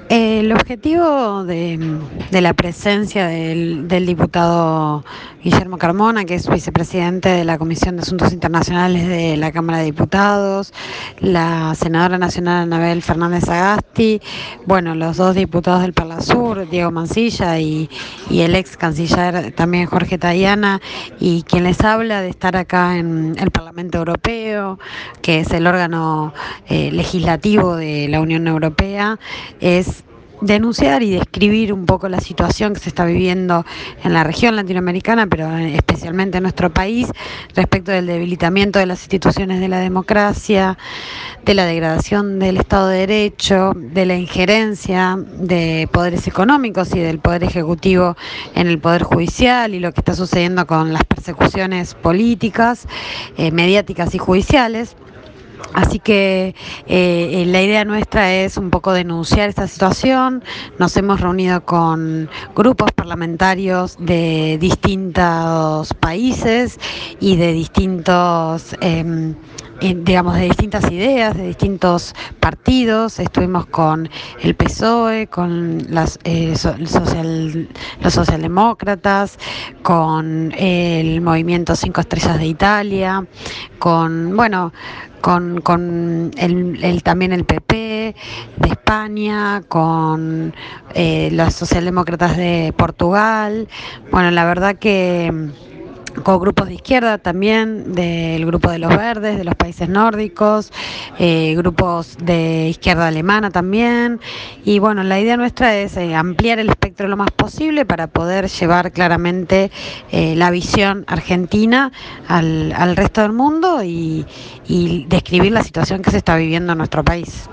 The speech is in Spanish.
El objetivo de la presencia del diputado Guillermo Carmona, que es vicepresidente de la Comisión de Asuntos Internacionales de la Cámara de Diputados, la senadora nacional Anabel Fernández Sagasti, bueno, los dos diputados del Parlasur, Diego Mancilla y el ex canciller también Jorge Tayana, y quien les habla de estar acá en el Parlamento Europeo, que es el órgano legislativo de la Unión Europea, es denunciar y describir un poco la situación que se está viviendo en la región latinoamericana, pero especialmente en nuestro país, respecto del debilitamiento de las instituciones de la democracia, de la degradación del Estado de Derecho, de la injerencia de poderes económicos y del Poder Ejecutivo en el Poder Judicial, y lo que está sucediendo con las persecuciones políticas, mediáticas y judiciales. Así que la idea nuestra es un poco denunciar esta situación. Nos hemos reunido con grupos parlamentarios de distintos países y de distintos digamos, de distintas ideas, de distintos partidos. Estuvimos con el PSOE, con los socialdemócratas, con el Movimiento 5 Estrellas de Italia, con, bueno, también el PP de España, con los socialdemócratas de Portugal. Bueno, la verdad que con grupos de izquierda también, del grupo de los verdes, de los países nórdicos, grupos de izquierda alemana también. Y bueno, la idea nuestra es ampliar el espectro lo más posible para poder llevar claramente la visión argentina al resto del mundo y describir la situación que se está viviendo en nuestro país.